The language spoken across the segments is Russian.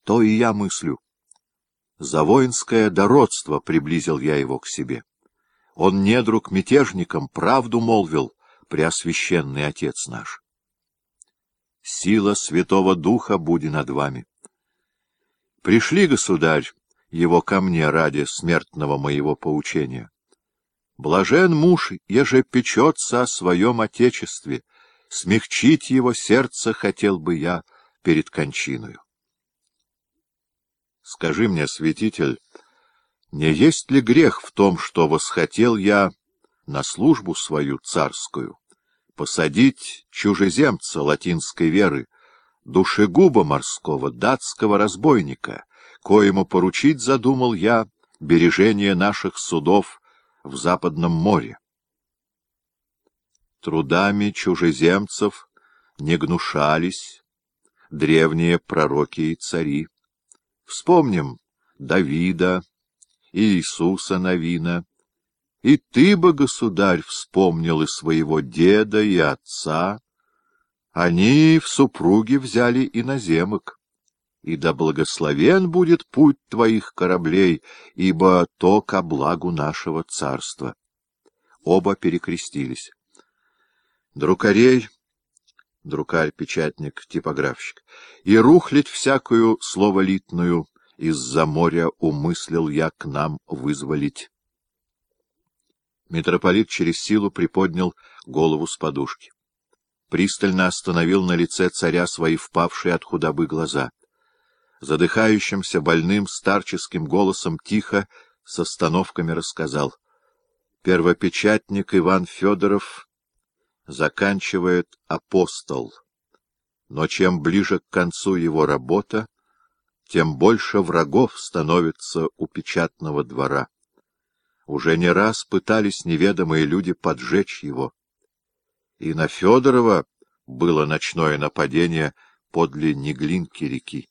То и я мыслю. За воинское дородство приблизил я его к себе. Он недруг мятежникам правду молвил, преосвященный отец наш. Сила Святого Духа буди над вами. Пришли, государь, его ко мне ради смертного моего поучения. Блажен муж, еже печется о своем отечестве, смягчить его сердце хотел бы я перед кончиною. Скажи мне, святитель, не есть ли грех в том, что восхотел я на службу свою царскую посадить чужеземца латинской веры, душегуба морского, датского разбойника, коему поручить задумал я бережение наших судов в Западном море? Трудами чужеземцев не гнушались древние пророки и цари. Вспомним Давида, Иисуса Навина, и ты бы, государь, вспомнил и своего деда, и отца. Они в супруги взяли иноземок. И да благословен будет путь твоих кораблей, ибо то ко благу нашего царства. Оба перекрестились. Друкарей, друкарь-печатник, типографщик, и рухлядь всякую словолитную из-за моря умыслил я к нам вызволить. Митрополит через силу приподнял голову с подушки. Пристально остановил на лице царя свои впавшие от худобы глаза. Задыхающимся, больным, старческим голосом тихо, с остановками рассказал. Первопечатник Иван Федоров заканчивает «Апостол», но чем ближе к концу его работа, тем больше врагов становится у печатного двора. Уже не раз пытались неведомые люди поджечь его. И на Федорова было ночное нападение подле Неглинки реки.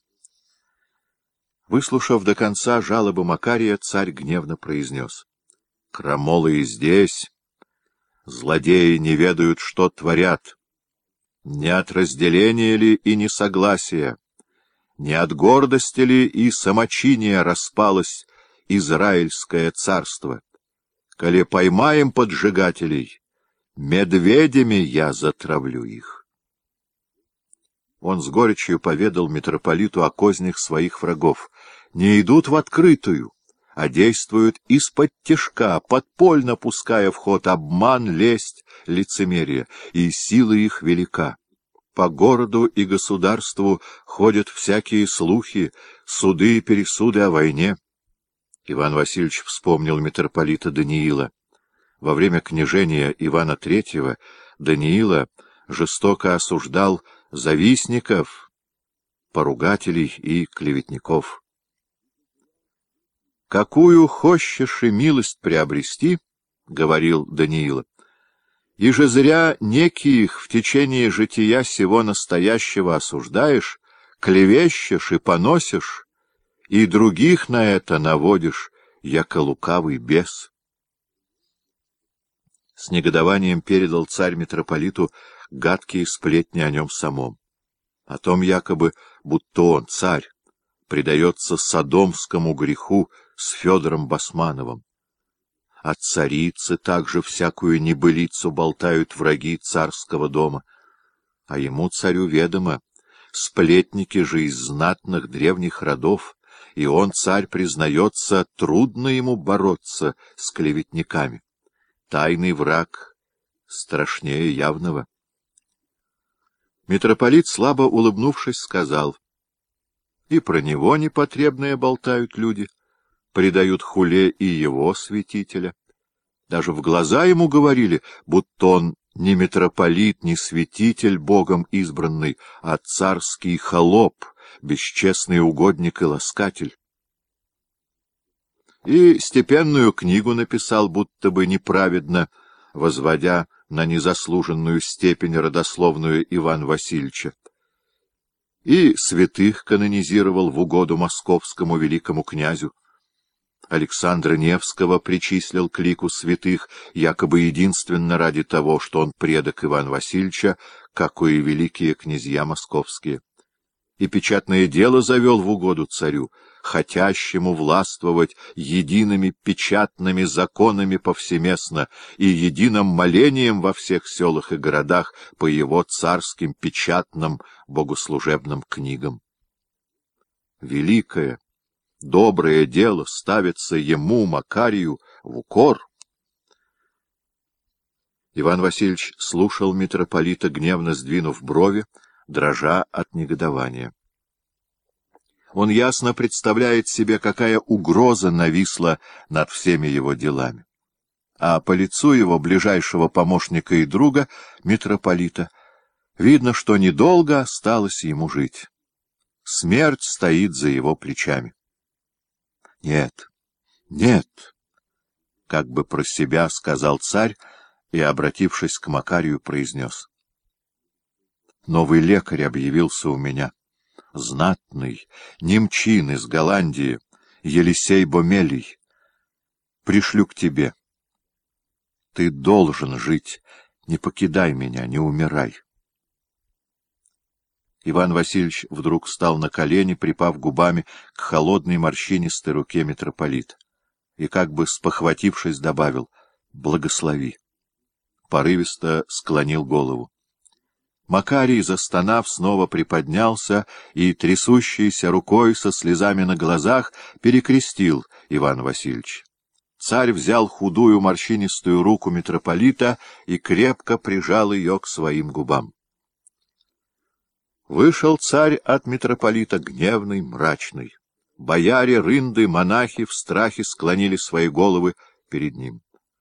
Выслушав до конца жалобы Макария, царь гневно произнес: «Крамолы и здесь, злодеи не ведают, что творят. Не от разделения ли и несогласия, не от гордости ли и самочиния распалось Израильское царство? Коли поймаем поджигателей, медведями я затравлю их». Он с горечью поведал митрополиту о кознях своих врагов. Не идут в открытую, а действуют из-под-тишка, подпольно пуская в ход обман, лесть, лицемерие, и сила их велика. По городу и государству ходят всякие слухи, суды и пересуды о войне. Иван Васильевич вспомнил митрополита Даниила. Во время княжения Ивана III Даниила жестоко осуждал завистников, поругателей и клеветников. «Какую хочешь и милость приобрести, — говорил Даниила, — и же зря неких в течение жития сего настоящего осуждаешь, клевещешь и поносишь, и других на это наводишь, яко лукавый бес». С негодованием передал царь митрополиту гадкие сплетни о нем самом. О том якобы, будто он, царь, предается содомскому греху с Федором Басмановым. О царице также всякую небылицу болтают враги царского дома. А ему, царю, ведомо, сплетники же из знатных древних родов, и он, царь, признается, трудно ему бороться с клеветниками. Тайный враг страшнее явного. Митрополит, слабо улыбнувшись, сказал: «И про него непотребное болтают люди, предают хуле и его святителя. Даже в глаза ему говорили, будто он не митрополит, не святитель Богом избранный, а царский холоп, бесчестный угодник и ласкатель. И степенную книгу написал, будто бы неправедно, возводя на незаслуженную степень родословную Ивана Васильевича. И святых канонизировал в угоду московскому великому князю. Александра Невского причислил к лику святых, якобы единственно ради того, что он предок Ивана Васильевича, как и великие князья московские. и печатное дело завел в угоду царю, хотящему властвовать едиными печатными законами повсеместно и единым молением во всех селах и городах по его царским печатным богослужебным книгам. Великое, доброе дело ставится ему, Макарию, в укор. Иван Васильевич слушал митрополита, гневно сдвинув брови, дрожа от негодования. Он ясно представляет себе, какая угроза нависла над всеми его делами. А по лицу его ближайшего помощника и друга, митрополита, видно, что недолго осталось ему жить. Смерть стоит за его плечами. «Нет, нет», — как бы про себя сказал царь и, обратившись к Макарию, произнес: «Новый лекарь объявился у меня. Знатный, немчин из Голландии, Елисей Бомелий. Пришлю к тебе. Ты должен жить, не покидай меня, не умирай». Иван Васильевич вдруг встал на колени, припав губами к холодной морщинистой руке митрополита, и, как бы спохватившись, добавил: «Благослови». Порывисто склонил голову. Макарий, застонав, снова приподнялся и, трясущейся рукой со слезами на глазах, перекрестил Ивана Васильевича. Царь взял худую морщинистую руку митрополита и крепко прижал ее к своим губам. Вышел царь от митрополита гневный, мрачный. Бояре, рынды, монахи в страхе склонили свои головы перед ним.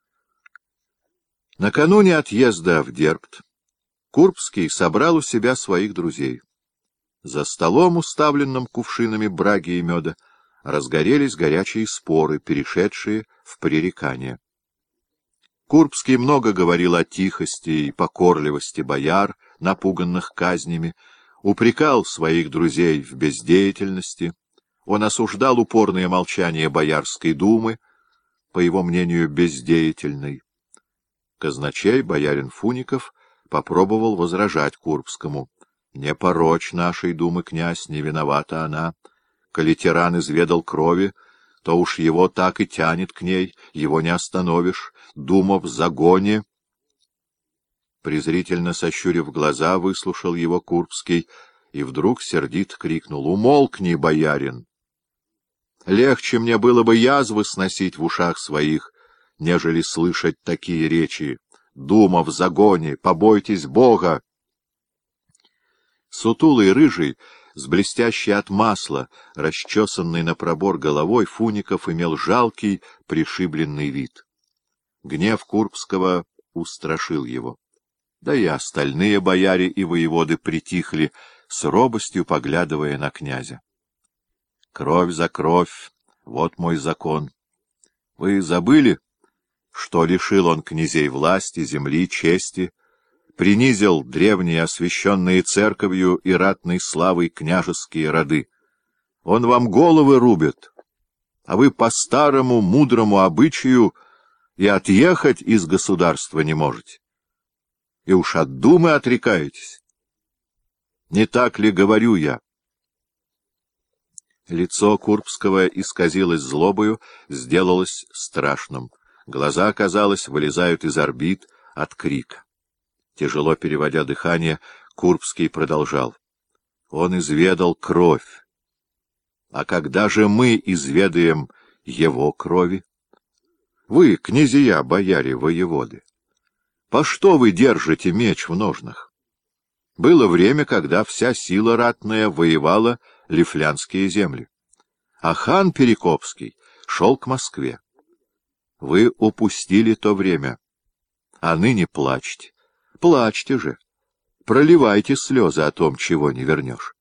Накануне отъезда в Дербт Курбский собрал у себя своих друзей. За столом, уставленным кувшинами браги и меда, разгорелись горячие споры, перешедшие в пререкания. Курбский много говорил о тихости и покорливости бояр, напуганных казнями, упрекал своих друзей в бездеятельности. Он осуждал упорное молчание Боярской думы, по его мнению, бездеятельной. Казначей, боярин Фуников, попробовал возражать Курбскому: «Не порочь нашей думы, князь, не виновата она. Коли тиран изведал крови, то уж его так и тянет к ней, его не остановишь. Дума в загоне». Презрительно сощурив глаза, выслушал его Курбский и вдруг сердито крикнул: «Умолкни, боярин! Легче мне было бы язвы сносить в ушах своих, нежели слышать такие речи. Дума в загоне, побойтесь Бога!» Сутулый, рыжий, с блестящей от масла, расчесанный на пробор головой, Фуников имел жалкий, пришибленный вид. Гнев Курбского устрашил его. Да и остальные бояре и воеводы притихли, с робостью поглядывая на князя. «Кровь за кровь, вот мой закон. Вы забыли, что лишил он князей власти, земли, чести, принизил древние, освященные церковью и ратной славой княжеские роды? Он вам головы рубит, а вы по старому мудрому обычаю и отъехать из государства не можете. И уж от думы отрекаетесь. Не так ли говорю я?» Лицо Курбского исказилось злобою, сделалось страшным. Глаза, казалось, вылезают из орбит от крика. Тяжело переводя дыхание, Курбский продолжал: «Он изведал кровь. А когда же мы изведаем его крови? Вы, князья, бояре, воеводы, по что вы держите меч в ножнах? Было время, когда вся сила ратная воевала лифлянские земли, а хан Перекопский шел к Москве. Вы упустили то время, а ныне плачьте. Плачьте же, проливайте слезы о том, чего не вернешь».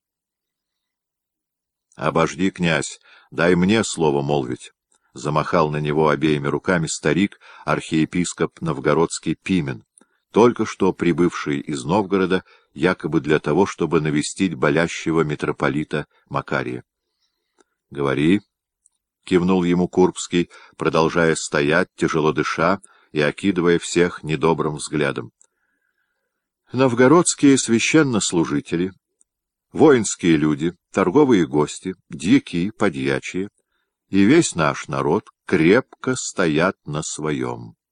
«Обожди, князь, дай мне слово молвить», — замахал на него обеими руками старик, архиепископ новгородский Пимен, только что прибывший из Новгорода, якобы для того, чтобы навестить болящего митрополита Макария. «Говори», — кивнул ему Курбский, продолжая стоять, тяжело дыша и окидывая всех недобрым взглядом. «Новгородские священнослужители воинские люди, торговые гости, дьяки, подьячие и весь наш народ крепко стоят на своем.